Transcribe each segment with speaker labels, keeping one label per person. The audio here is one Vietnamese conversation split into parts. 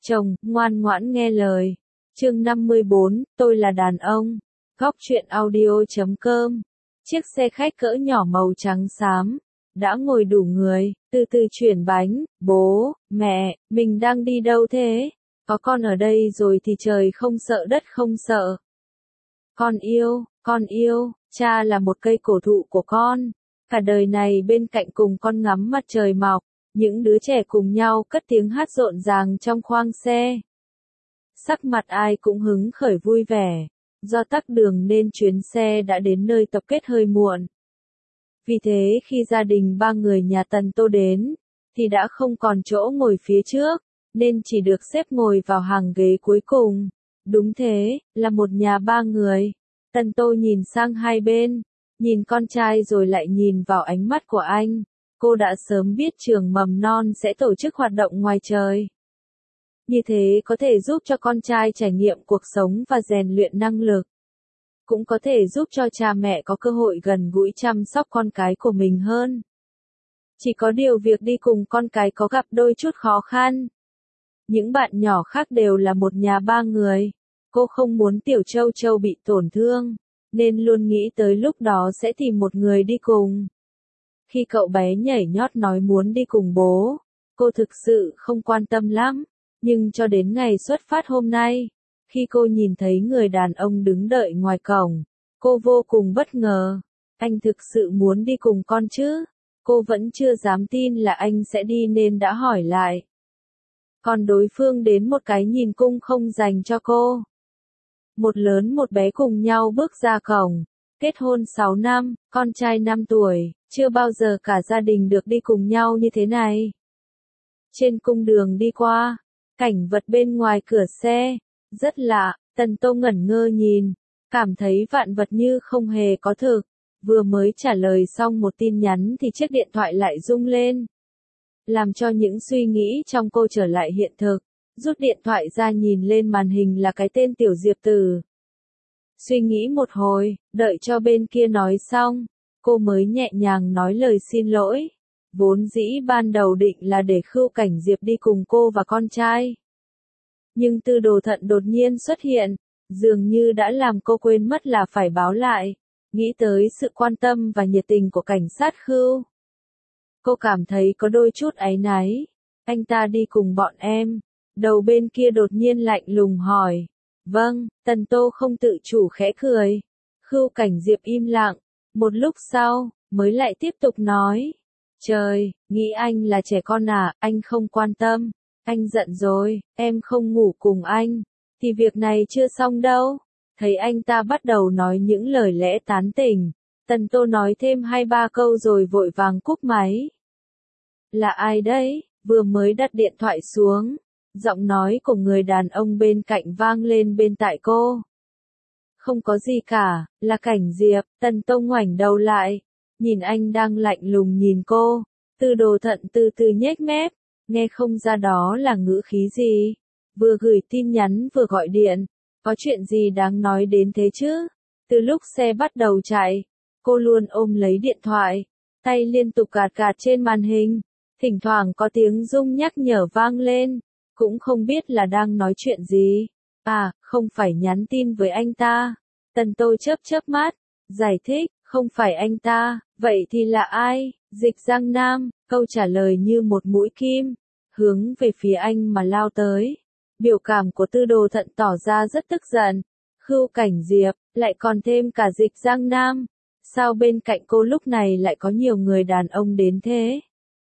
Speaker 1: chồng, ngoan ngoãn nghe lời. Chương 54, tôi là đàn ông. Góc truyện audio.com. Chiếc xe khách cỡ nhỏ màu trắng xám đã ngồi đủ người, từ từ chuyển bánh. Bố, mẹ, mình đang đi đâu thế? Có con ở đây rồi thì trời không sợ đất không sợ. Con yêu, cha là một cây cổ thụ của con. Cả đời này bên cạnh cùng con ngắm mặt trời mọc, những đứa trẻ cùng nhau cất tiếng hát rộn ràng trong khoang xe. Sắc mặt ai cũng hứng khởi vui vẻ, do tắc đường nên chuyến xe đã đến nơi tập kết hơi muộn. Vì thế khi gia đình ba người nhà Tần Tô đến, thì đã không còn chỗ ngồi phía trước, nên chỉ được xếp ngồi vào hàng ghế cuối cùng. Đúng thế, là một nhà ba người. Tần Tô nhìn sang hai bên, nhìn con trai rồi lại nhìn vào ánh mắt của anh. Cô đã sớm biết trường mầm non sẽ tổ chức hoạt động ngoài trời. Như thế có thể giúp cho con trai trải nghiệm cuộc sống và rèn luyện năng lực. Cũng có thể giúp cho cha mẹ có cơ hội gần gũi chăm sóc con cái của mình hơn. Chỉ có điều việc đi cùng con cái có gặp đôi chút khó khăn. Những bạn nhỏ khác đều là một nhà ba người. Cô không muốn Tiểu Châu Châu bị tổn thương, nên luôn nghĩ tới lúc đó sẽ tìm một người đi cùng. Khi cậu bé nhảy nhót nói muốn đi cùng bố, cô thực sự không quan tâm lắm. Nhưng cho đến ngày xuất phát hôm nay, khi cô nhìn thấy người đàn ông đứng đợi ngoài cổng, cô vô cùng bất ngờ. Anh thực sự muốn đi cùng con chứ? Cô vẫn chưa dám tin là anh sẽ đi nên đã hỏi lại. Còn đối phương đến một cái nhìn cung không dành cho cô. Một lớn một bé cùng nhau bước ra cổng. Kết hôn 6 năm, con trai 5 tuổi, chưa bao giờ cả gia đình được đi cùng nhau như thế này. Trên cung đường đi qua, cảnh vật bên ngoài cửa xe, rất lạ. Tần Tô ngẩn ngơ nhìn, cảm thấy vạn vật như không hề có thực. Vừa mới trả lời xong một tin nhắn thì chiếc điện thoại lại rung lên. Làm cho những suy nghĩ trong cô trở lại hiện thực. Rút điện thoại ra nhìn lên màn hình là cái tên Tiểu Diệp Tử. Suy nghĩ một hồi, đợi cho bên kia nói xong, cô mới nhẹ nhàng nói lời xin lỗi. Vốn dĩ ban đầu định là để Khưu Cảnh Diệp đi cùng cô và con trai. Nhưng Tư Đồ Thận đột nhiên xuất hiện, dường như đã làm cô quên mất là phải báo lại. Nghĩ tới sự quan tâm và nhiệt tình của cảnh sát Khưu, cô cảm thấy có đôi chút áy náy. Anh ta đi cùng bọn em. Đầu bên kia đột nhiên lạnh lùng hỏi. Vâng, Tần Tô không tự chủ khẽ cười. Khưu Cảnh Diệp im lặng, một lúc sau, mới lại tiếp tục nói. Trời, nghĩ anh là trẻ con à, anh không quan tâm. Anh giận rồi, em không ngủ cùng anh. Thì việc này chưa xong đâu. Thấy anh ta bắt đầu nói những lời lẽ tán tỉnh. Tần Tô nói thêm 2-3 câu rồi vội vàng cúp máy. Là ai đấy? Vừa mới đặt điện thoại xuống, giọng nói của người đàn ông bên cạnh vang lên bên tai cô. Không có gì cả, là Cảnh Diệp. Tần Tô ngoảnh đầu lại, nhìn anh đang lạnh lùng nhìn cô. Tư Đồ Thận từ từ nhếch mép, nghe không ra đó là ngữ khí gì. Vừa gửi tin nhắn vừa gọi điện, có chuyện gì đáng nói đến thế chứ? Từ lúc xe bắt đầu chạy, cô luôn ôm lấy điện thoại, tay liên tục gạt trên màn hình. Thỉnh thoảng có tiếng rung nhắc nhở vang lên, cũng không biết là đang nói chuyện gì. À, không phải nhắn tin với anh ta. Tần Tô chớp mắt, giải thích, không phải anh ta, vậy thì là ai? Dịch Giang Nam. Câu trả lời như một mũi kim, hướng về phía anh mà lao tới. Biểu cảm của Tư Đồ Thận tỏ ra rất tức giận. Khưu Cảnh Diệp, lại còn thêm cả Dịch Giang Nam. Sao bên cạnh cô lúc này lại có nhiều người đàn ông đến thế?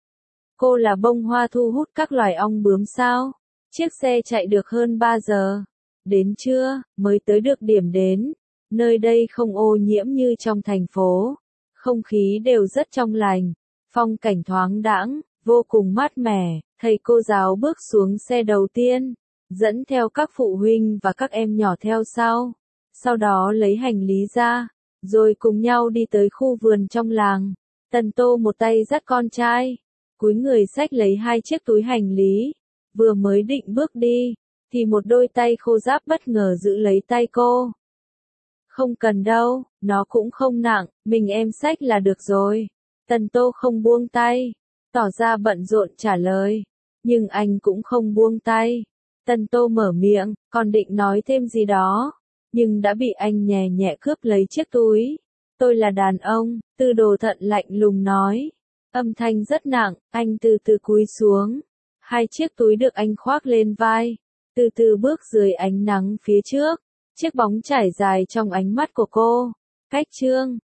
Speaker 1: Cô là bông hoa thu hút các loài ong bướm sao? Chiếc xe chạy được hơn 3 giờ. Đến trưa, mới tới được điểm đến. Nơi đây không ô nhiễm như trong thành phố. Không khí đều rất trong lành. Phong cảnh thoáng đãng, vô cùng mát mẻ. Thầy cô giáo bước xuống xe đầu tiên, dẫn theo các phụ huynh và các em nhỏ theo sau. Sau đó lấy hành lý ra, rồi cùng nhau đi tới khu vườn trong làng. Tần Tô một tay dắt con trai, cúi người xách lấy 2 chiếc túi hành lý. Vừa mới định bước đi, thì một đôi tay khô ráp bất ngờ giữ lấy tay cô. Không cần đâu, nó cũng không nặng, mình em xách là được rồi. Tần Tô không buông tay, tỏ ra bận rộn trả lời. Nhưng anh cũng không buông tay. Tần Tô mở miệng, còn định nói thêm gì đó, nhưng đã bị anh nhẹ nhẹ cướp lấy chiếc túi. Tôi là đàn ông, Tư Đồ Thận lạnh lùng nói. Âm thanh rất nặng, anh từ từ cúi xuống. Hai chiếc túi được anh khoác lên vai, từ từ bước dưới ánh nắng phía trước. Chiếc bóng trải dài trong ánh mắt của cô. Cách Trương.